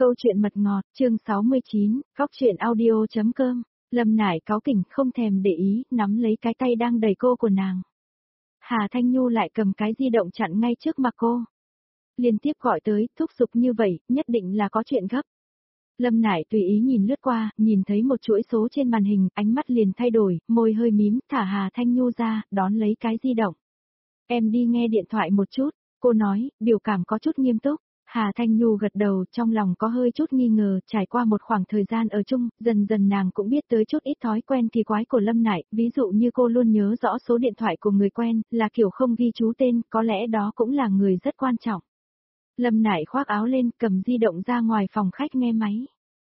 Câu chuyện mật ngọt, chương 69, góc truyện audio.com. Lâm Nải cáu kỉnh không thèm để ý, nắm lấy cái tay đang đẩy cô của nàng. Hà Thanh Nhu lại cầm cái di động chặn ngay trước mặt cô. Liên tiếp gọi tới, thúc giục như vậy, nhất định là có chuyện gấp. Lâm Nải tùy ý nhìn lướt qua, nhìn thấy một chuỗi số trên màn hình, ánh mắt liền thay đổi, môi hơi mím, thả Hà Thanh Nhu ra, đón lấy cái di động. Em đi nghe điện thoại một chút, cô nói, biểu cảm có chút nghiêm túc. Hà Thanh Nhu gật đầu, trong lòng có hơi chút nghi ngờ, trải qua một khoảng thời gian ở chung, dần dần nàng cũng biết tới chút ít thói quen kỳ quái của Lâm Nải, ví dụ như cô luôn nhớ rõ số điện thoại của người quen, là kiểu không ghi chú tên, có lẽ đó cũng là người rất quan trọng. Lâm Nải khoác áo lên, cầm di động ra ngoài phòng khách nghe máy.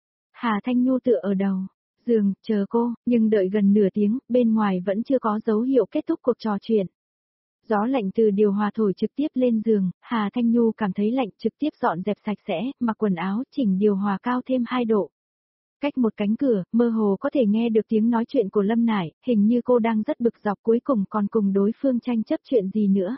Hà Thanh Nhu tựa ở đầu giường, chờ cô, nhưng đợi gần nửa tiếng, bên ngoài vẫn chưa có dấu hiệu kết thúc cuộc trò chuyện. Gió lạnh từ điều hòa thổi trực tiếp lên giường, Hà Thanh Nhu cảm thấy lạnh, trực tiếp dọn dẹp sạch sẽ, mặc quần áo, chỉnh điều hòa cao thêm 2 độ. Cách một cánh cửa, mơ hồ có thể nghe được tiếng nói chuyện của Lâm Nải, hình như cô đang rất bực dọc, cuối cùng còn cùng đối phương tranh chấp chuyện gì nữa.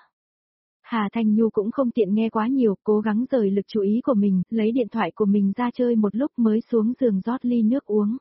Hà Thanh Nhu cũng không tiện nghe quá nhiều, cố gắng rời lực chú ý của mình, lấy điện thoại của mình ra chơi một lúc mới xuống giường rót ly nước uống.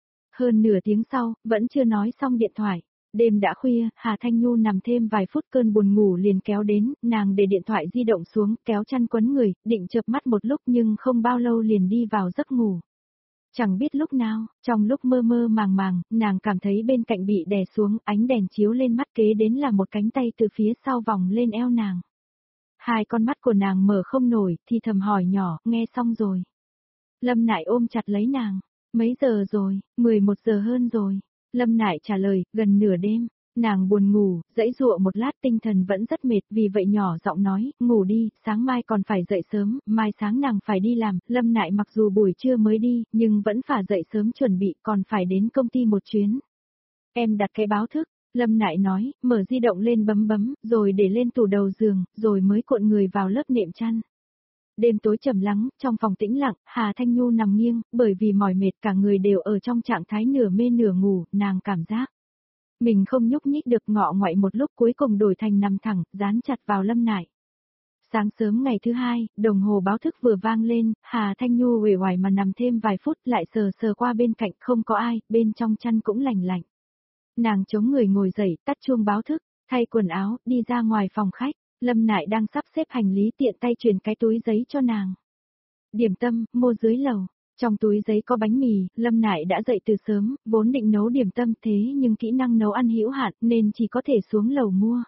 Hơn nửa tiếng sau, vẫn chưa nói xong điện thoại. Đêm đã khuya, Hà Thanh Nhu nằm thêm vài phút, cơn buồn ngủ liền kéo đến, nàng để điện thoại di động xuống, kéo chăn quấn người, định chợp mắt một lúc nhưng không bao lâu liền đi vào giấc ngủ. Chẳng biết lúc nào, trong lúc mơ mơ màng màng, nàng cảm thấy bên cạnh bị đè xuống, ánh đèn chiếu lên mắt, kế đến là một cánh tay từ phía sau vòng lên eo nàng. Hai con mắt của nàng mở không nổi, thì thầm hỏi nhỏ, nghe xong rồi. Lâm Nải ôm chặt lấy nàng, mấy giờ rồi, 11 giờ hơn rồi. Lâm Nải trả lời, gần nửa đêm. Nàng buồn ngủ, dãy dụa một lát, tinh thần vẫn rất mệt, vì vậy nhỏ giọng nói, ngủ đi, sáng mai còn phải dậy sớm, mai sáng nàng phải đi làm. Lâm Nải mặc dù buổi trưa mới đi, nhưng vẫn phải dậy sớm chuẩn bị, còn phải đến công ty một chuyến. Em đặt cái báo thức, Lâm Nải nói, mở di động lên bấm, rồi để lên tủ đầu giường, rồi mới cuộn người vào lớp nệm chăn. Đêm tối trầm lắng, trong phòng tĩnh lặng, Hà Thanh Nhu nằm nghiêng, bởi vì mỏi mệt cả người đều ở trong trạng thái nửa mê nửa ngủ, nàng cảm giác mình không nhúc nhích được, ngọ ngoại một lúc, cuối cùng đổi thành nằm thẳng, dán chặt vào Lâm Nải. Sáng sớm ngày thứ hai, đồng hồ báo thức vừa vang lên, Hà Thanh Nhu uể oải mà nằm thêm vài phút, lại sờ qua bên cạnh, không có ai, bên trong chăn cũng lành lạnh. Nàng chống người ngồi dậy, tắt chuông báo thức, thay quần áo, đi ra ngoài phòng khách. Lâm Nải đang sắp xếp hành lý, tiện tay truyền cái túi giấy cho nàng. Điểm tâm, mua dưới lầu. Trong túi giấy có bánh mì, Lâm Nải đã dậy từ sớm, vốn định nấu điểm tâm thế nhưng kỹ năng nấu ăn hữu hạn nên chỉ có thể xuống lầu mua.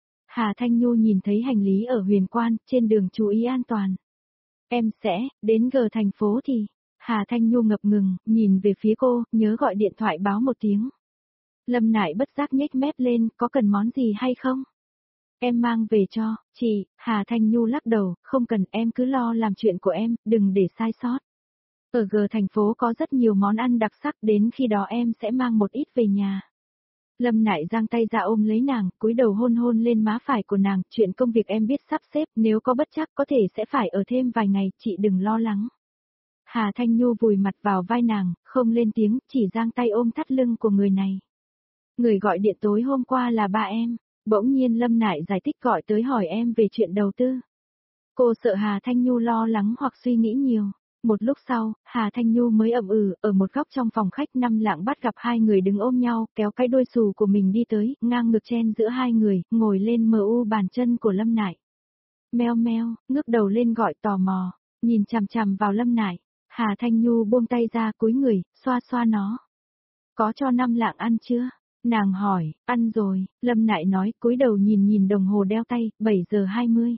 Hà Thanh Nhu nhìn thấy hành lý ở Huyền Quan, trên đường chú ý an toàn. Em sẽ, đến G thành phố thì. Hà Thanh Nhu ngập ngừng, nhìn về phía cô, nhớ gọi điện thoại báo một tiếng. Lâm Nải bất giác nhếch mép lên, có cần món gì hay không? Em mang về cho, chị. Hà Thanh Nhu lắc đầu, không cần, em cứ lo làm chuyện của em, đừng để sai sót. Ở G thành phố có rất nhiều món ăn đặc sắc, đến khi đó em sẽ mang một ít về nhà. Lâm Nải giang tay ra ôm lấy nàng, cúi đầu hôn lên má phải của nàng, chuyện công việc em biết sắp xếp, nếu có bất trắc có thể sẽ phải ở thêm vài ngày, chị đừng lo lắng. Hà Thanh Nhu vùi mặt vào vai nàng, không lên tiếng, chỉ giang tay ôm thắt lưng của người này. Người gọi điện tối hôm qua là ba em. Bỗng nhiên Lâm Nải giải thích, gọi tới hỏi em về chuyện đầu tư. Cô sợ Hà Thanh Nhu lo lắng hoặc suy nghĩ nhiều. Một lúc sau, Hà Thanh Nhu mới ậm ở một góc trong phòng khách. Năm Lạng bắt gặp hai người đứng ôm nhau, kéo cái đuôi xù của mình đi tới, ngang ngực chen giữa hai người, ngồi lên mu bàn chân của Lâm Nải. Meo meo, ngước đầu lên gọi tò mò, nhìn chằm chằm vào Lâm Nải. Hà Thanh Nhu buông tay ra, cúi người, xoa nó. Có cho 5 lạng ăn chưa? Nàng hỏi, ăn rồi. Lâm Nải nói, cúi đầu nhìn đồng hồ đeo tay, 7 giờ 20.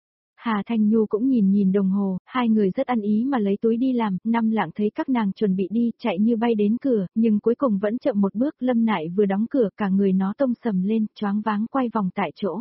Hà Thanh Nhu cũng nhìn đồng hồ, hai người rất ăn ý mà lấy túi đi làm. 5 lạng thấy các nàng chuẩn bị đi, chạy như bay đến cửa, nhưng cuối cùng vẫn chậm một bước. Lâm Nải vừa đóng cửa, cả người nó tông sầm lên, choáng váng quay vòng tại chỗ.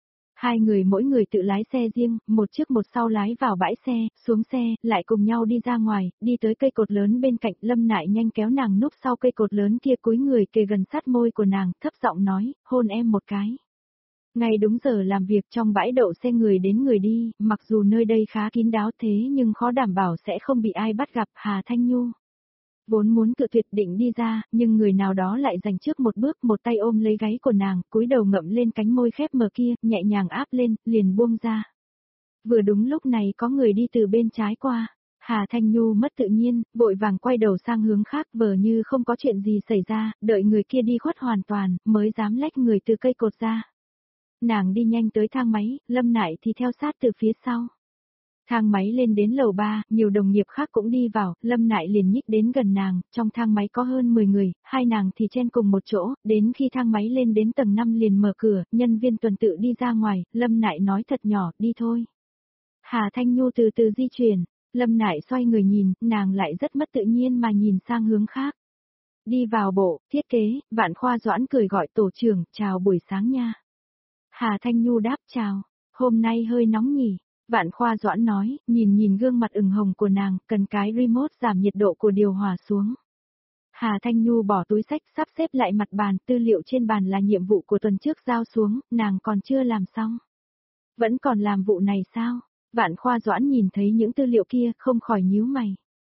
Hai người mỗi người tự lái xe riêng, một trước một sau lái vào bãi xe, xuống xe, lại cùng nhau đi ra ngoài, đi tới cây cột lớn bên cạnh. Lâm Nải nhanh kéo nàng núp sau cây cột lớn kia, cúi người kề gần sát môi của nàng, thấp giọng nói, hôn em một cái. Ngay đúng giờ làm việc, trong bãi đậu xe người đến người đi, mặc dù nơi đây khá kín đáo thế nhưng khó đảm bảo sẽ không bị ai bắt gặp. Hà Thanh Nhu vốn muốn cự tuyệt định đi ra, nhưng người nào đó lại giành trước một bước, một tay ôm lấy gáy của nàng, cúi đầu ngậm lên cánh môi khép mở kia, nhẹ nhàng áp lên, liền buông ra. Vừa đúng lúc này có người đi từ bên trái qua. Hà Thanh Nhu mất tự nhiên, vội vàng quay đầu sang hướng khác vờ như không có chuyện gì xảy ra, đợi người kia đi khuất hoàn toàn, mới dám lách người từ cây cột ra. Nàng đi nhanh tới thang máy, Lâm Nại thì theo sát từ phía sau. Thang máy lên đến lầu 3, nhiều đồng nghiệp khác cũng đi vào, Lâm Nại liền nhích đến gần nàng, trong thang máy có hơn 10 người, hai nàng thì chen cùng một chỗ, đến khi thang máy lên đến tầng 5 liền mở cửa, nhân viên tuần tự đi ra ngoài, Lâm Nại nói thật nhỏ, đi thôi. Hà Thanh Nhu từ từ di chuyển, Lâm Nại xoay người nhìn, nàng lại rất mất tự nhiên mà nhìn sang hướng khác. Đi vào bộ, thiết kế, Vạn Khoa Doãn cười gọi tổ trưởng, chào buổi sáng nha. Hà Thanh Nhu đáp chào, hôm nay hơi nóng nhỉ. Vạn Khoa Doãn nói, nhìn gương mặt ửng hồng của nàng, cần cái remote giảm nhiệt độ của điều hòa xuống. Hà Thanh Nhu bỏ túi sách sắp xếp lại mặt bàn, tư liệu trên bàn là nhiệm vụ của tuần trước giao xuống, nàng còn chưa làm xong. Vẫn còn làm vụ này sao? Vạn Khoa Doãn nhìn thấy những tư liệu kia, không khỏi nhíu mày.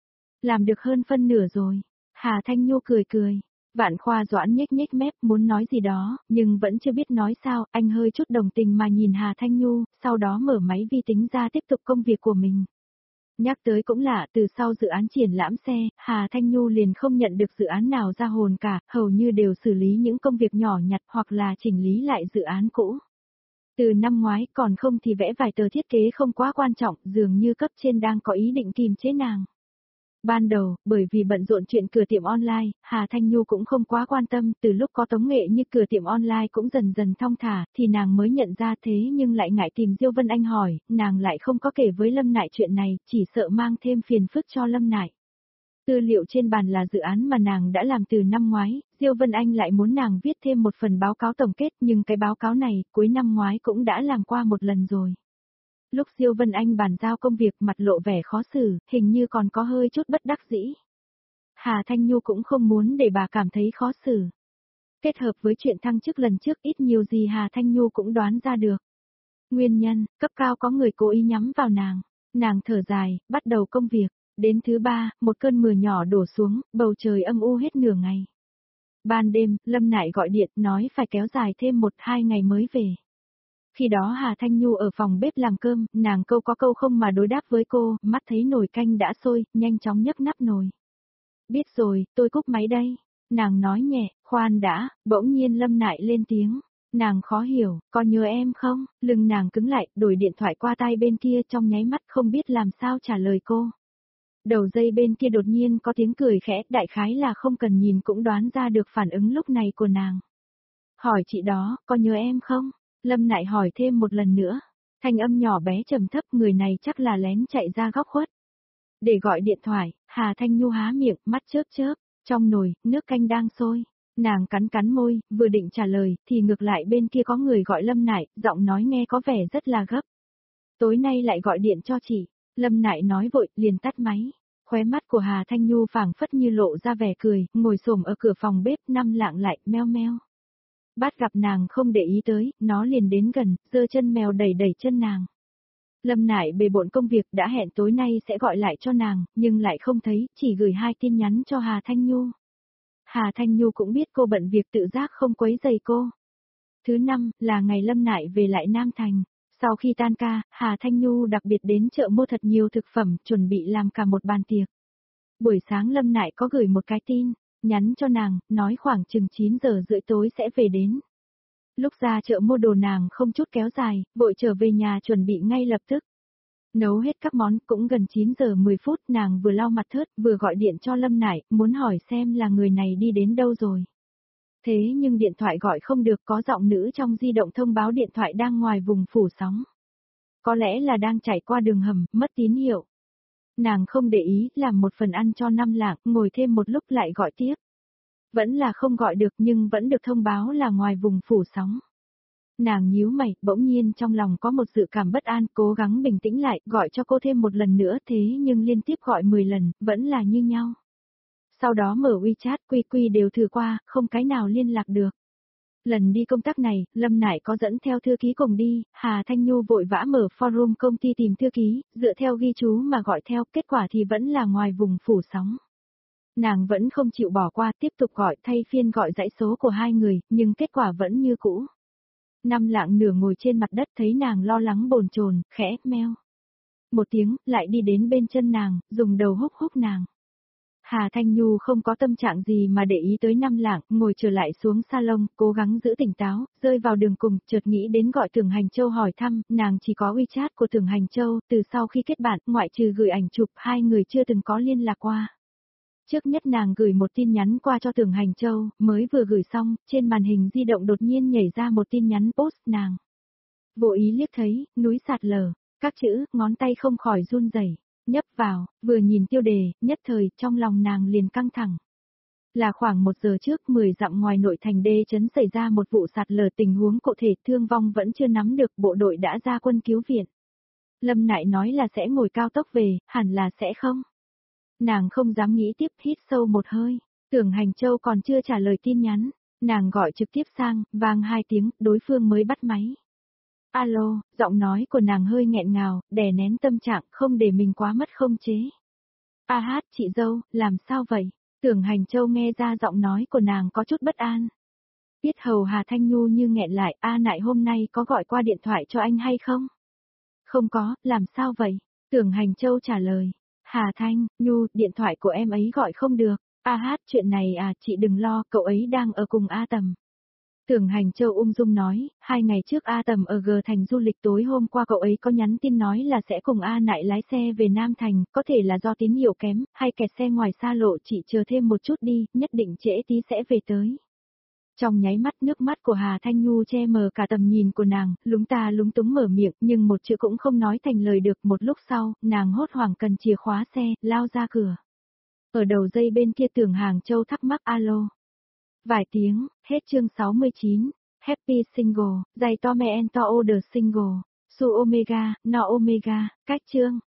Làm được hơn phân nửa rồi. Hà Thanh Nhu cười cười. Vạn Khoa Doãn nhếch nhếch mép muốn nói gì đó, nhưng vẫn chưa biết nói sao, anh hơi chút đồng tình mà nhìn Hà Thanh Nhu, sau đó mở máy vi tính ra tiếp tục công việc của mình. Nhắc tới cũng lạ, từ sau dự án triển lãm xe, Hà Thanh Nhu liền không nhận được dự án nào ra hồn cả, hầu như đều xử lý những công việc nhỏ nhặt hoặc là chỉnh lý lại dự án cũ. Từ năm ngoái còn không thì vẽ vài tờ thiết kế không quá quan trọng, dường như cấp trên đang có ý định kìm chế nàng. Ban đầu, bởi vì bận rộn chuyện cửa tiệm online, Hà Thanh Nhu cũng không quá quan tâm, từ lúc có tống nghệ như cửa tiệm online cũng dần dần thong thả, thì nàng mới nhận ra thế nhưng lại ngại tìm Diêu Vân Anh hỏi, nàng lại không có kể với Lâm Nại chuyện này, chỉ sợ mang thêm phiền phức cho Lâm Nại. Tư liệu trên bàn là dự án mà nàng đã làm từ năm ngoái, Diêu Vân Anh lại muốn nàng viết thêm một phần báo cáo tổng kết nhưng cái báo cáo này, cuối năm ngoái cũng đã làm qua một lần rồi. Lúc Diêu Vân Anh bàn giao công việc mặt lộ vẻ khó xử, hình như còn có hơi chút bất đắc dĩ. Hà Thanh Nhu cũng không muốn để bà cảm thấy khó xử. Kết hợp với chuyện thăng chức lần trước ít nhiều gì Hà Thanh Nhu cũng đoán ra được. Nguyên nhân, cấp cao có người cố ý nhắm vào nàng. Nàng thở dài, bắt đầu công việc. Đến thứ 3, một cơn mưa nhỏ đổ xuống, bầu trời âm u hết nửa ngày. Ban đêm, Lâm Nại gọi điện nói phải kéo dài thêm 1-2 ngày mới về. Khi đó Hà Thanh Nhu ở phòng bếp làm cơm, nàng câu có câu không mà đối đáp với cô, mắt thấy nồi canh đã sôi, nhanh chóng nhấc nắp nồi. Biết rồi, tôi cúp máy đây. Nàng nói nhẹ, khoan đã, bỗng nhiên Lâm Nại lên tiếng. Nàng khó hiểu, có nhớ em không? Lưng nàng cứng lại, đổi điện thoại qua tai bên kia trong nháy mắt không biết làm sao trả lời cô. Đầu dây bên kia đột nhiên có tiếng cười khẽ, đại khái là không cần nhìn cũng đoán ra được phản ứng lúc này của nàng. Hỏi chị đó, có nhớ em không? Lâm Nại hỏi thêm một lần nữa. Thanh âm nhỏ bé trầm thấp, người này chắc là lén chạy ra góc khuất. Để gọi điện thoại, Hà Thanh Nhu há miệng, mắt chớp chớp, trong nồi, nước canh đang sôi. Nàng cắn cắn môi, vừa định trả lời, thì ngược lại bên kia có người gọi Lâm Nại, giọng nói nghe có vẻ rất là gấp. Tối nay lại gọi điện cho chị. Lâm Nại nói vội, liền tắt máy. Khóe mắt của Hà Thanh Nhu phảng phất như lộ ra vẻ cười, ngồi xổm ở cửa phòng bếp nằm lặng lại, meo meo. Bát gặp nàng không để ý tới, nó liền đến gần, giơ chân mèo đẩy đẩy chân nàng. Lâm Nại bề bộn công việc đã hẹn tối nay sẽ gọi lại cho nàng, nhưng lại không thấy, chỉ gửi 2 tin nhắn cho Hà Thanh Nhu. Hà Thanh Nhu cũng biết cô bận việc tự giác không quấy rầy cô. Thứ 5 là ngày Lâm Nại về lại Nam Thành. Sau khi tan ca, Hà Thanh Nhu đặc biệt đến chợ mua thật nhiều thực phẩm, chuẩn bị làm cả một bàn tiệc. Buổi sáng Lâm Nại có gửi một cái tin, nhắn cho nàng, nói khoảng chừng 9 giờ rưỡi tối sẽ về đến. Lúc ra chợ mua đồ nàng không chút kéo dài, vội trở về nhà chuẩn bị ngay lập tức. Nấu hết các món, cũng gần 9 giờ 10 phút, nàng vừa lau mặt thớt, vừa gọi điện cho Lâm Nại, muốn hỏi xem là người này đi đến đâu rồi. Thế nhưng điện thoại gọi không được, có giọng nữ trong di động thông báo điện thoại đang ngoài vùng phủ sóng. Có lẽ là đang chạy qua đường hầm, mất tín hiệu. Nàng không để ý, làm một phần ăn cho Năm Lạng, ngồi thêm một lúc lại gọi tiếp. Vẫn là không gọi được nhưng vẫn được thông báo là ngoài vùng phủ sóng. Nàng nhíu mày, bỗng nhiên trong lòng có một dự cảm bất an, cố gắng bình tĩnh lại, gọi cho cô thêm một lần nữa thế nhưng liên tiếp gọi 10 lần, vẫn là như nhau. Sau đó mở WeChat, QQ đều thử qua, không cái nào liên lạc được. Lần đi công tác này, Lâm Nại có dẫn theo thư ký cùng đi, Hà Thanh Nhu vội vã mở forum công ty tìm thư ký, dựa theo ghi chú mà gọi theo, kết quả thì vẫn là ngoài vùng phủ sóng. Nàng vẫn không chịu bỏ qua, tiếp tục gọi, thay phiên gọi dãy số của hai người, nhưng kết quả vẫn như cũ. Năm Lạng nửa ngồi trên mặt đất thấy nàng lo lắng bồn chồn, khẽ meo. một tiếng, lại đi đến bên chân nàng, dùng đầu húc húc nàng. Hà Thanh Nhu không có tâm trạng gì mà để ý tới Năm Lạng, ngồi trở lại xuống salon, cố gắng giữ tỉnh táo, rơi vào đường cùng, chợt nghĩ đến gọi Tưởng Hành Châu hỏi thăm, nàng chỉ có WeChat của Tưởng Hành Châu, từ sau khi kết bạn, ngoại trừ gửi ảnh chụp, hai người chưa từng có liên lạc qua. Trước nhất nàng gửi một tin nhắn qua cho Tưởng Hành Châu, mới vừa gửi xong, trên màn hình di động đột nhiên nhảy ra một tin nhắn post nàng. Vô ý liếc thấy, núi sạt lở, các chữ, ngón tay không khỏi run rẩy. Nhấp vào, vừa nhìn tiêu đề, nhất thời, trong lòng nàng liền căng thẳng. Là khoảng 1 giờ trước 10 dặm ngoài nội thành đê trấn xảy ra một vụ sạt lở, tình huống cụ thể thương vong vẫn chưa nắm được, bộ đội đã ra quân cứu viện. Lâm Nại nói là sẽ ngồi cao tốc về, hẳn là sẽ không. Nàng không dám nghĩ tiếp, hít sâu một hơi, Tưởng Hành Châu còn chưa trả lời tin nhắn, nàng gọi trực tiếp sang, vang 2 tiếng, đối phương mới bắt máy. Alo, giọng nói của nàng hơi nghẹn ngào, đè nén tâm trạng, không để mình quá mất không chế. A hát, chị dâu, làm sao vậy? Tưởng Hành Châu nghe ra giọng nói của nàng có chút bất an. Tiết hầu Hà Thanh Nhu như nghẹn lại, A Nại hôm nay có gọi qua điện thoại cho anh hay không? Không có, làm sao vậy? Tưởng Hành Châu trả lời. Hà Thanh, Nhu, điện thoại của em ấy gọi không được. A hát, chuyện này à, chị đừng lo, cậu ấy đang ở cùng A Tầm. Tưởng Hành Châu ung dung nói, 2 ngày trước A Tầm ở G Thành du lịch, tối hôm qua cậu ấy có nhắn tin nói là sẽ cùng A Nại lái xe về Nam Thành, có thể là do tín hiệu kém, hay kẹt xe ngoài xa lộ, chị chờ thêm một chút đi, nhất định trễ tí sẽ về tới. Trong nháy mắt nước mắt của Hà Thanh Nhu che mờ cả tầm nhìn của nàng, lúng ta lúng túng mở miệng nhưng một chữ cũng không nói thành lời được. Một lúc sau, nàng hốt hoảng cần chìa khóa xe, lao ra cửa. Ở đầu dây bên kia Tưởng Hành Châu thắc mắc alo. Vài tiếng, hết chương 69, Happy Single, giày to me and to order single, su omega, no omega, cách chương.